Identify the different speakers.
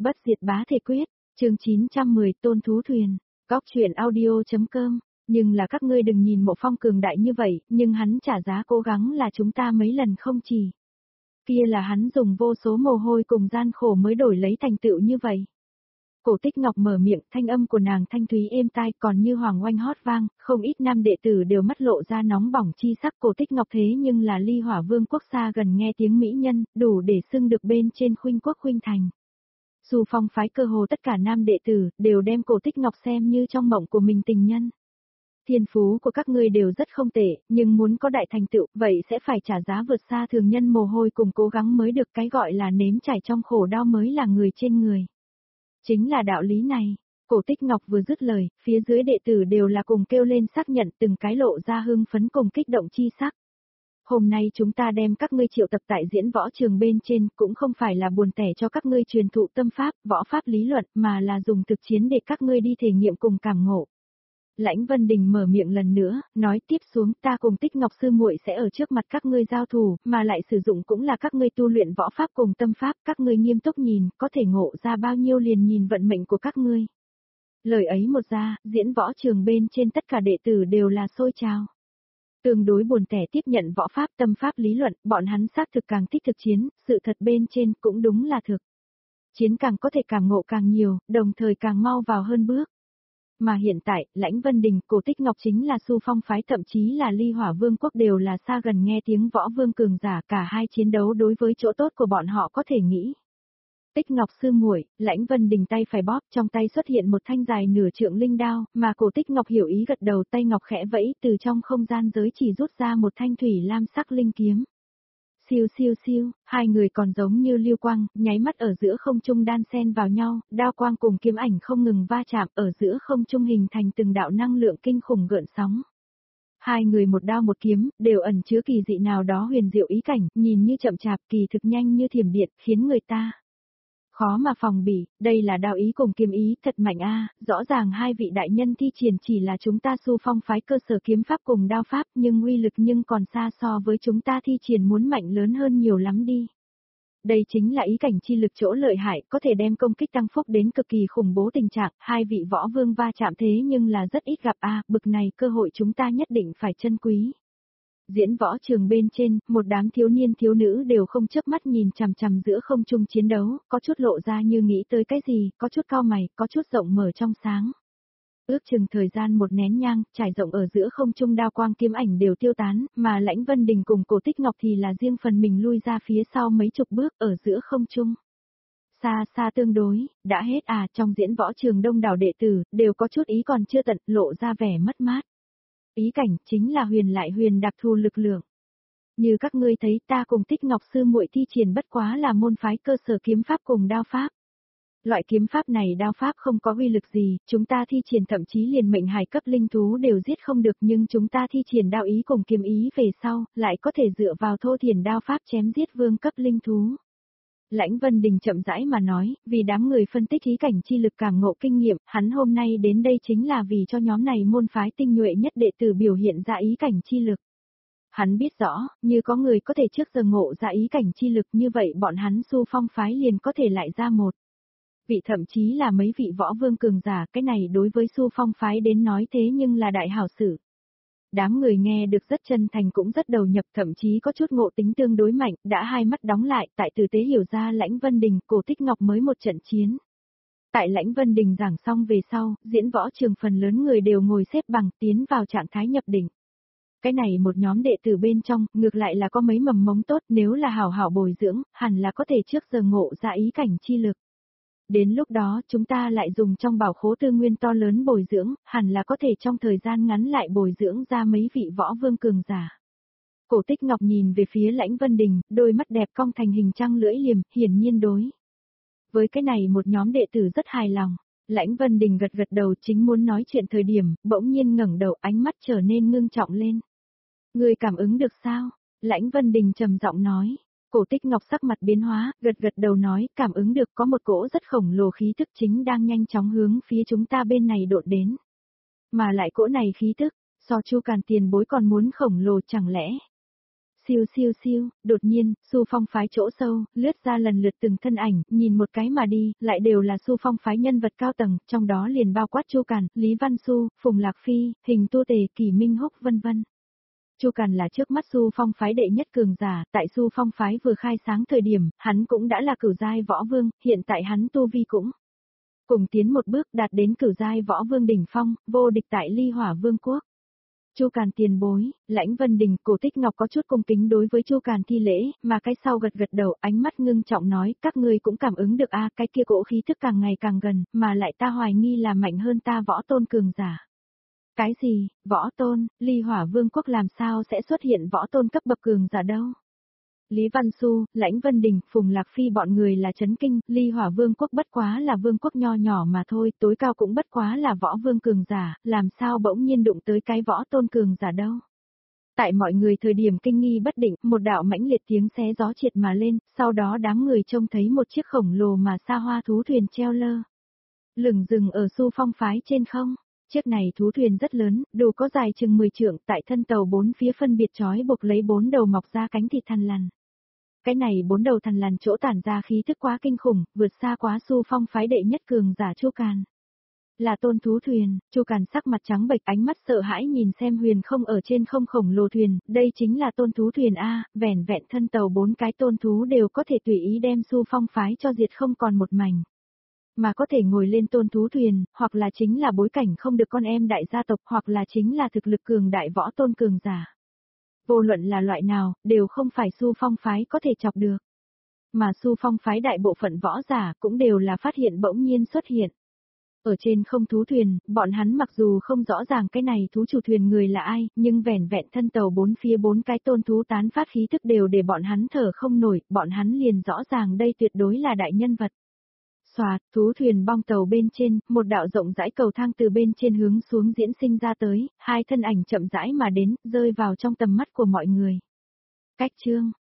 Speaker 1: Bất diệt bá thể quyết, chương 910 tôn thú thuyền, góc truyện audio.com, nhưng là các ngươi đừng nhìn Mộ Phong cường đại như vậy, nhưng hắn trả giá cố gắng là chúng ta mấy lần không chỉ. Kia là hắn dùng vô số mồ hôi cùng gian khổ mới đổi lấy thành tựu như vậy. Cổ Tích Ngọc mở miệng, thanh âm của nàng thanh thúy êm tai còn như hoàng oanh hót vang, không ít nam đệ tử đều mắt lộ ra nóng bỏng chi sắc. Cổ Tích Ngọc thế nhưng là Ly Hỏa Vương quốc xa gần nghe tiếng mỹ nhân, đủ để xưng được bên trên khuynh quốc khuynh thành. Dù Phong phái cơ hồ tất cả nam đệ tử đều đem Cổ Tích Ngọc xem như trong mộng của mình tình nhân. Thiên phú của các ngươi đều rất không tệ, nhưng muốn có đại thành tựu, vậy sẽ phải trả giá vượt xa thường nhân mồ hôi cùng cố gắng mới được, cái gọi là nếm trải trong khổ đau mới là người trên người. Chính là đạo lý này. Cổ Tích Ngọc vừa dứt lời, phía dưới đệ tử đều là cùng kêu lên xác nhận, từng cái lộ ra hưng phấn cùng kích động chi sắc. Hôm nay chúng ta đem các ngươi triệu tập tại diễn võ trường bên trên, cũng không phải là buồn tẻ cho các ngươi truyền thụ tâm pháp, võ pháp lý luận, mà là dùng thực chiến để các ngươi đi thể nghiệm cùng cảm ngộ. Lãnh Vân Đình mở miệng lần nữa, nói tiếp xuống, ta cùng Tích Ngọc sư muội sẽ ở trước mặt các ngươi giao thủ, mà lại sử dụng cũng là các ngươi tu luyện võ pháp cùng tâm pháp, các ngươi nghiêm túc nhìn, có thể ngộ ra bao nhiêu liền nhìn vận mệnh của các ngươi. Lời ấy một ra, diễn võ trường bên trên tất cả đệ tử đều là sôi trào. Tương đối buồn tẻ tiếp nhận võ pháp tâm pháp lý luận, bọn hắn xác thực càng thích thực chiến, sự thật bên trên cũng đúng là thực. Chiến càng có thể càng ngộ càng nhiều, đồng thời càng mau vào hơn bước. Mà hiện tại, Lãnh Vân Đình, Cổ Tích Ngọc chính là Xu Phong phái, thậm chí là Ly Hỏa Vương quốc đều là xa gần nghe tiếng võ vương cường giả, cả hai chiến đấu đối với chỗ tốt của bọn họ có thể nghĩ. Tích Ngọc sư muội, Lãnh Vân Đình tay phải bóp, trong tay xuất hiện một thanh dài nửa trượng linh đao, mà Cổ Tích Ngọc hiểu ý gật đầu, tay ngọc khẽ vẫy, từ trong không gian giới chỉ rút ra một thanh thủy lam sắc linh kiếm. Siêu siêu siêu, hai người còn giống như lưu quang, nháy mắt ở giữa không trung đan xen vào nhau, đao quang cùng kiếm ảnh không ngừng va chạm, ở giữa không trung hình thành từng đạo năng lượng kinh khủng gợn sóng. Hai người một đao một kiếm, đều ẩn chứa kỳ dị nào đó huyền diệu ý cảnh, nhìn như chậm chạp, kỳ thực nhanh như thiểm điện, khiến người ta khó mà phòng bị. Đây là đao ý cùng kiếm ý, thật mạnh a. Rõ ràng hai vị đại nhân thi triển chỉ là chúng ta Xu Phong phái cơ sở kiếm pháp cùng đao pháp, nhưng uy lực nhưng còn xa so với chúng ta thi triển muốn mạnh lớn hơn nhiều lắm đi. Đây chính là ý cảnh chi lực chỗ lợi hại, có thể đem công kích tăng phúc đến cực kỳ khủng bố tình trạng, hai vị võ vương va chạm thế nhưng là rất ít gặp a, bực này cơ hội chúng ta nhất định phải trân quý. Diễn võ trường bên trên, một đám thiếu niên thiếu nữ đều không chớp mắt nhìn chằm chằm giữa không trung chiến đấu, có chút lộ ra như nghĩ tới cái gì, có chút cau mày, có chút rộng mở trong sáng. Ước chừng thời gian một nén nhang, trải rộng ở giữa không trung đao quang kiếm ảnh đều tiêu tán, mà Lãnh Vân Đình cùng Cổ Tích Ngọc thì là riêng phần mình lui ra phía sau mấy chục bước ở giữa không trung. Xa xa tương đối, đã hết à, trong diễn võ trường đông đảo đệ tử, đều có chút ý còn chưa tận, lộ ra vẻ mất mát. Ý cảnh chính là huyền lại huyền đặc thù lực lượng. Như các ngươi thấy, ta cùng Tích Ngọc sư muội thi triển bất quá là môn phái cơ sở kiếm pháp cùng đao pháp. Loại kiếm pháp này đao pháp không có uy lực gì, chúng ta thi triển thậm chí liền mệnh hài cấp linh thú đều giết không được, nhưng chúng ta thi triển đao ý cùng kiếm ý về sau, lại có thể dựa vào thô thiển đao pháp chém giết vương cấp linh thú. Lãnh Vân Đình chậm rãi mà nói, vì đám người phân tích ý cảnh chi lực cảm ngộ kinh nghiệm, hắn hôm nay đến đây chính là vì cho nhóm này môn phái tinh nhuệ nhất đệ tử biểu hiện ra ý cảnh chi lực. Hắn biết rõ, như có người có thể trước giờ ngộ ra ý cảnh chi lực như vậy bọn hắn Xu Phong phái liền có thể lại ra một vị thậm chí là mấy vị võ vương cường giả, cái này đối với Xu Phong phái đến nói thế nhưng là đại hảo sự. Đám người nghe được rất chân thành cũng rất đầu nhập, thậm chí có chút ngộ tính tương đối mạnh, đã hai mắt đóng lại, tại tử tế hiểu ra Lãnh Vân Đình, Cổ Tích Ngọc mới một trận chiến. Tại Lãnh Vân Đình giảng xong về sau, diễn võ trường phần lớn người đều ngồi xếp bằng tiến vào trạng thái nhập định. Cái này một nhóm đệ tử bên trong, ngược lại là có mấy mầm mống tốt, nếu là hảo hảo bồi dưỡng, hẳn là có thể trước giờ ngộ ra ý cảnh chi lực. Đến lúc đó chúng ta lại dùng trong bảo khố tư nguyên to lớn bồi dưỡng, hẳn là có thể trong thời gian ngắn lại bồi dưỡng ra mấy vị võ vương cường giả. Cổ Tích Ngọc nhìn về phía Lãnh Vân Đình, đôi mắt đẹp cong thành hình trăng lưỡi liềm, hiển nhiên đối với cái này một nhóm đệ tử rất hài lòng. Lãnh Vân Đình gật gật đầu, chính muốn nói chuyện thời điểm, bỗng nhiên ngẩng đầu, ánh mắt trở nên ngưng trọng lên. Ngươi cảm ứng được sao? Lãnh Vân Đình trầm giọng nói. Cổ Tích Ngọc sắc mặt biến hóa, gật gật đầu nói, cảm ứng được có một cỗ rất khổng lồ khí tức chính đang nhanh chóng hướng phía chúng ta bên này độn đến. Mà lại cỗ này khí tức, so Chu Càn tiền bối còn muốn khổng lồ chẳng lẽ? Siêu siêu siêu, đột nhiên, Xu Phong phái chỗ sâu, lướt ra lần lượt từng thân ảnh, nhìn một cái mà đi, lại đều là Xu Phong phái nhân vật cao tầng, trong đó liền bao quát Chu Càn, Lý Văn Xu, Phùng Lạc Phi, Hình Tu Tề, Kỳ Minh Húc vân vân. Chu Càn là trước mắt Xu Phong phái đệ nhất cường giả, tại Xu Phong phái vừa khai sáng thời điểm, hắn cũng đã là cửu giai võ vương, hiện tại hắn tu vi cũng cùng tiến một bước đạt đến cửu giai võ vương đỉnh phong, vô địch tại Ly Hỏa Vương quốc. Chu Càn tiền bối, Lãnh Vân Đình, Cổ Tích Ngọc có chút cung kính đối với Chu Càn thi lễ, mà cái sau gật gật đầu, ánh mắt ngưng trọng nói, các ngươi cũng cảm ứng được a, cái kia cỗ khí thức càng ngày càng gần, mà lại ta hoài nghi là mạnh hơn ta võ tôn cường giả. Cái gì, võ tôn, Ly Hỏa Vương quốc làm sao sẽ xuất hiện võ tôn cấp bậc cường giả đâu? Lý Văn Xu, Lãnh Vân Đình, Phùng Lạc Phi bọn người là chấn kinh, Ly Hỏa Vương quốc bất quá là vương quốc nho nhỏ mà thôi, tối cao cũng bất quá là võ vương cường giả, làm sao bỗng nhiên đụng tới cái võ tôn cường giả đâu? Tại mọi người thời điểm kinh nghi bất định, một đạo mãnh liệt tiếng xé gió triệt mà lên, sau đó đám người trông thấy một chiếc khổng lồ mà xa hoa thú thuyền treo lơ lửng dừng ở Xu Phong phái trên không. Chiếc này thú thuyền rất lớn, đủ có dài chừng 10 trượng, tại thân tàu bốn phía phân biệt trói buộc lấy 4 đầu mọc ra cánh thịt thằn lằn. Cái này 4 đầu thằn lằn chỗ tản ra khí thức quá kinh khủng, vượt xa quá Xu Phong phái đệ nhất cường giả Chu Càn. Là tôn thú thuyền, Chu Càn sắc mặt trắng bệch, ánh mắt sợ hãi nhìn xem huyền không ở trên không khổng lồ thuyền, đây chính là tôn thú thuyền a, vẻn vẹn thân tàu 4 cái tôn thú đều có thể tùy ý đem Xu Phong phái cho diệt không còn một mảnh. Mà có thể ngồi lên tôn thú thuyền, hoặc là chính là bối cảnh không được con em đại gia tộc, hoặc là chính là thực lực cường đại võ tôn cường giả. Vô luận là loại nào, đều không phải Xu Phong phái có thể chọc được. Mà Xu Phong phái đại bộ phận võ giả cũng đều là phát hiện bỗng nhiên xuất hiện. Ở trên không thú thuyền, bọn hắn mặc dù không rõ ràng cái này thú chủ thuyền người là ai, nhưng vẻn vẹn thân tàu bốn phía 4 cái tôn thú tán phát khí thức đều để bọn hắn thở không nổi, bọn hắn liền rõ ràng đây tuyệt đối là đại nhân vật. Xoạt, thú thuyền bong tàu bên trên, một đạo rộng rãi cầu thang từ bên trên hướng xuống diễn sinh ra tới, hai thân ảnh chậm rãi mà đến, rơi vào trong tầm mắt của mọi người. Cách chương